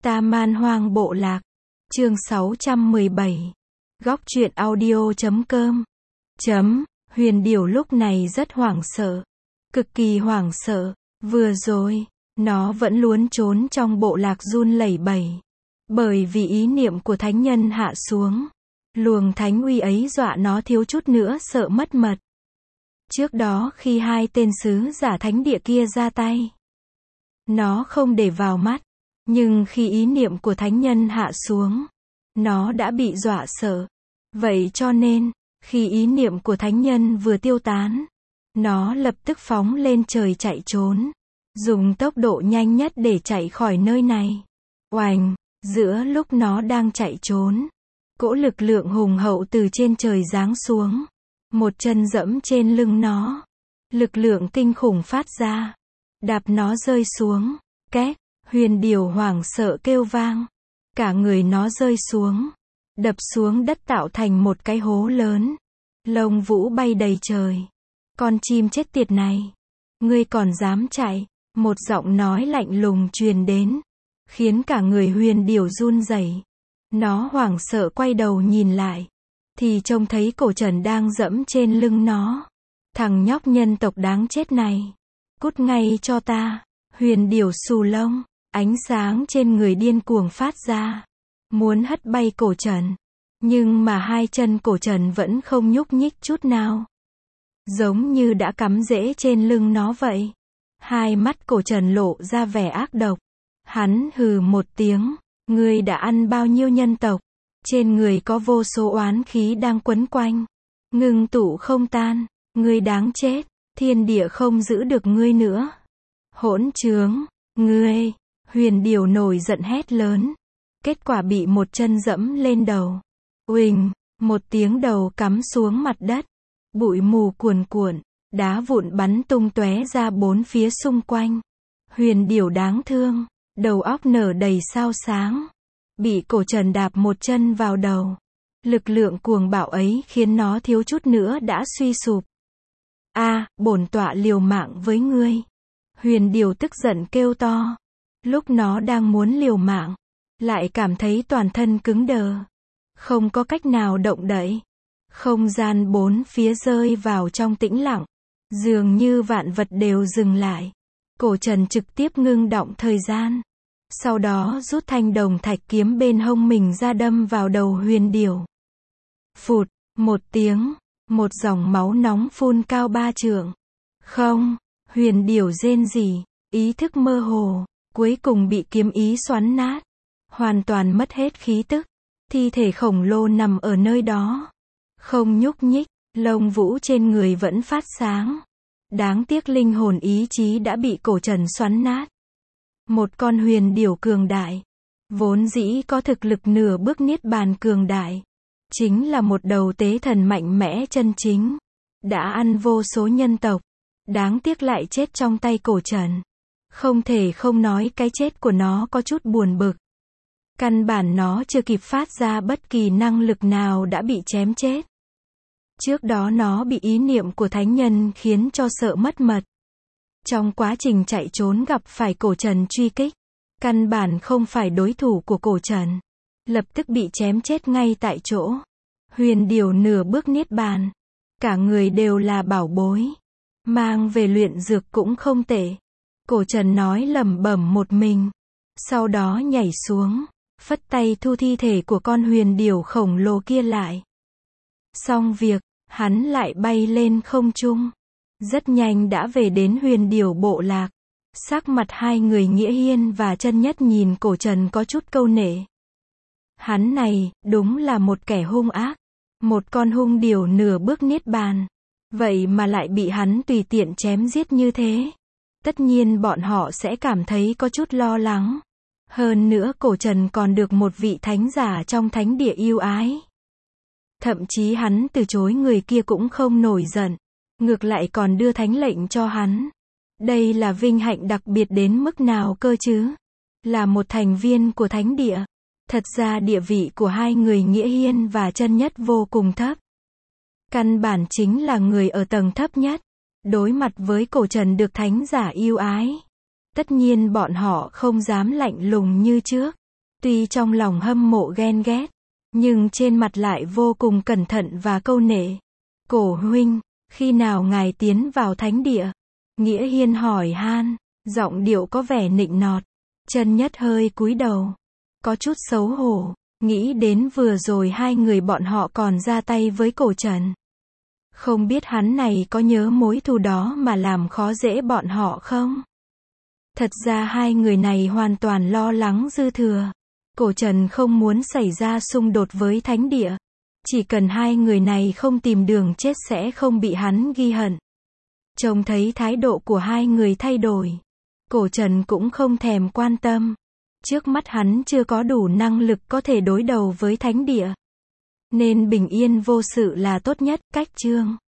Ta Man Hoang Bộ Lạc. Chương 617. Góc truyện audio.com. Huyền Điểu lúc này rất hoảng sợ. Cực kỳ hoảng sợ. Vừa rồi, nó vẫn luôn trốn trong bộ lạc run lẩy bẩy. Bởi vì ý niệm của thánh nhân hạ xuống. Luồng thánh uy ấy dọa nó thiếu chút nữa sợ mất mật. Trước đó khi hai tên sứ giả thánh địa kia ra tay, nó không để vào mắt. Nhưng khi ý niệm của thánh nhân hạ xuống, nó đã bị dọa sợ. Vậy cho nên, khi ý niệm của thánh nhân vừa tiêu tán, nó lập tức phóng lên trời chạy trốn. Dùng tốc độ nhanh nhất để chạy khỏi nơi này. Oành, giữa lúc nó đang chạy trốn, cỗ lực lượng hùng hậu từ trên trời giáng xuống. Một chân dẫm trên lưng nó. Lực lượng kinh khủng phát ra. Đạp nó rơi xuống. Két, Huyền Điểu hoảng sợ kêu vang. Cả người nó rơi xuống. Đập xuống đất tạo thành một cái hố lớn. Lông vũ bay đầy trời. Con chim chết tiệt này. Ngươi còn dám chạy. Một giọng nói lạnh lùng truyền đến. Khiến cả người Huyền Điểu run rẩy. Nó hoảng sợ quay đầu nhìn lại. Thì trông thấy Cổ Trần đang dẫm trên lưng nó. Thằng nhóc nhân tộc đáng chết này. Cút ngay cho ta. Huyền Điểu xù lông. Ánh sáng trên người điên cuồng phát ra. Muốn hất bay Cổ Trần. Nhưng mà hai chân Cổ Trần vẫn không nhúc nhích chút nào. Giống như đã cắm rễ trên lưng nó vậy. Hai mắt Cổ Trần lộ ra vẻ ác độc. Hắn hừ một tiếng. Ngươi đã ăn bao nhiêu nhân tộc? Trên người có vô số oán khí đang quấn quanh. Ngưng tụ không tan. Ngươi đáng chết. Thiên địa không giữ được ngươi nữa. Hỗn trướng. Ngươi. Huyền Điểu nổi giận hét lớn. Kết quả bị một chân dẫm lên đầu. Uỳnh. Một tiếng đầu cắm xuống mặt đất. Bụi mù cuồn cuộn. Đá vụn bắn tung tóe ra bốn phía xung quanh. Huyền Điểu đáng thương. Đầu óc nở đầy sao sáng. Bị Cổ Trần đạp một chân vào đầu. Lực lượng cuồng bạo ấy khiến nó thiếu chút nữa đã suy sụp. Bổn tọa liều mạng với ngươi. Huyền Điểu tức giận kêu to. Lúc nó đang muốn liều mạng, lại cảm thấy toàn thân cứng đờ. Không có cách nào động đậy. Không gian bốn phía rơi vào trong tĩnh lặng. Dường như vạn vật đều dừng lại. Cổ Trần trực tiếp ngưng động thời gian. Sau đó rút thanh đồng thạch kiếm bên hông mình ra đâm vào đầu Huyền Điểu. Phụt, một tiếng, một dòng máu nóng phun cao 3 trượng. Không, Huyền Điểu rên rỉ, ý thức mơ hồ, cuối cùng bị kiếm ý xoắn nát. Hoàn toàn mất hết khí tức. Thi thể khổng lồ nằm ở nơi đó. Không nhúc nhích, lông vũ trên người vẫn phát sáng. Đáng tiếc linh hồn ý chí đã bị Cổ Trần xoắn nát. Một con Huyền Điểu cường đại. Vốn dĩ có thực lực nửa bước niết bàn cường đại. Chính là một đầu tế thần mạnh mẽ chân chính. Đã ăn vô số nhân tộc. Đáng tiếc lại chết trong tay Cổ Trần. Không thể không nói cái chết của nó có chút buồn bực. Căn bản nó chưa kịp phát ra bất kỳ năng lực nào đã bị chém chết. Trước đó nó bị ý niệm của thánh nhân khiến cho sợ mất mật. Trong quá trình chạy trốn gặp phải Cổ Trần truy kích. Căn bản không phải đối thủ của Cổ Trần. Lập tức bị chém chết ngay tại chỗ. Huyền Điểu nửa bước niết bàn. Cả người đều là bảo bối. Mang về luyện dược cũng không tệ. Cổ Trần nói lẩm bẩm một mình. Sau đó nhảy xuống. Phất tay thu thi thể của con Huyền Điểu khổng lồ kia lại. Xong việc, hắn lại bay lên không trung. Rất nhanh đã về đến Huyền Điểu bộ lạc. Sắc mặt hai người Nghĩa Hiên và Chân Nhất nhìn Cổ Trần có chút câu nể. Hắn này, đúng là một kẻ hung ác. Một con hung điểu nửa bước niết bàn. Vậy mà lại bị hắn tùy tiện chém giết như thế. Tất nhiên bọn họ sẽ cảm thấy có chút lo lắng. Hơn nữa Cổ Trần còn được một vị thánh giả trong thánh địa yêu ái. Thậm chí hắn từ chối người kia cũng không nổi giận. Ngược lại còn đưa thánh lệnh cho hắn. Đây là vinh hạnh đặc biệt đến mức nào cơ chứ? Là một thành viên của thánh địa. Thật ra địa vị của hai người Nghĩa Hiên và Chân Nhất vô cùng thấp. Căn bản chính là người ở tầng thấp nhất. Đối mặt với Cổ Trần được thánh giả yêu ái. Tất nhiên bọn họ không dám lạnh lùng như trước. Tuy trong lòng hâm mộ ghen ghét, nhưng trên mặt lại vô cùng cẩn thận và câu nệ. Cổ huynh, khi nào ngài tiến vào thánh địa? Nghĩa Hiên hỏi han, giọng điệu có vẻ nịnh nọt. Chân Nhất hơi cúi đầu, có chút xấu hổ, nghĩ đến vừa rồi hai người bọn họ còn ra tay với Cổ Trần. Không biết hắn này có nhớ mối thù đó mà làm khó dễ bọn họ không? Thật ra hai người này hoàn toàn lo lắng dư thừa. Cổ Trần không muốn xảy ra xung đột với thánh địa. Chỉ cần hai người này không tìm đường chết sẽ không bị hắn ghi hận. Trông thấy thái độ của hai người thay đổi, Cổ Trần cũng không thèm quan tâm. Trước mắt hắn chưa có đủ năng lực có thể đối đầu với thánh địa, nên bình yên vô sự là tốt nhất. Cách chương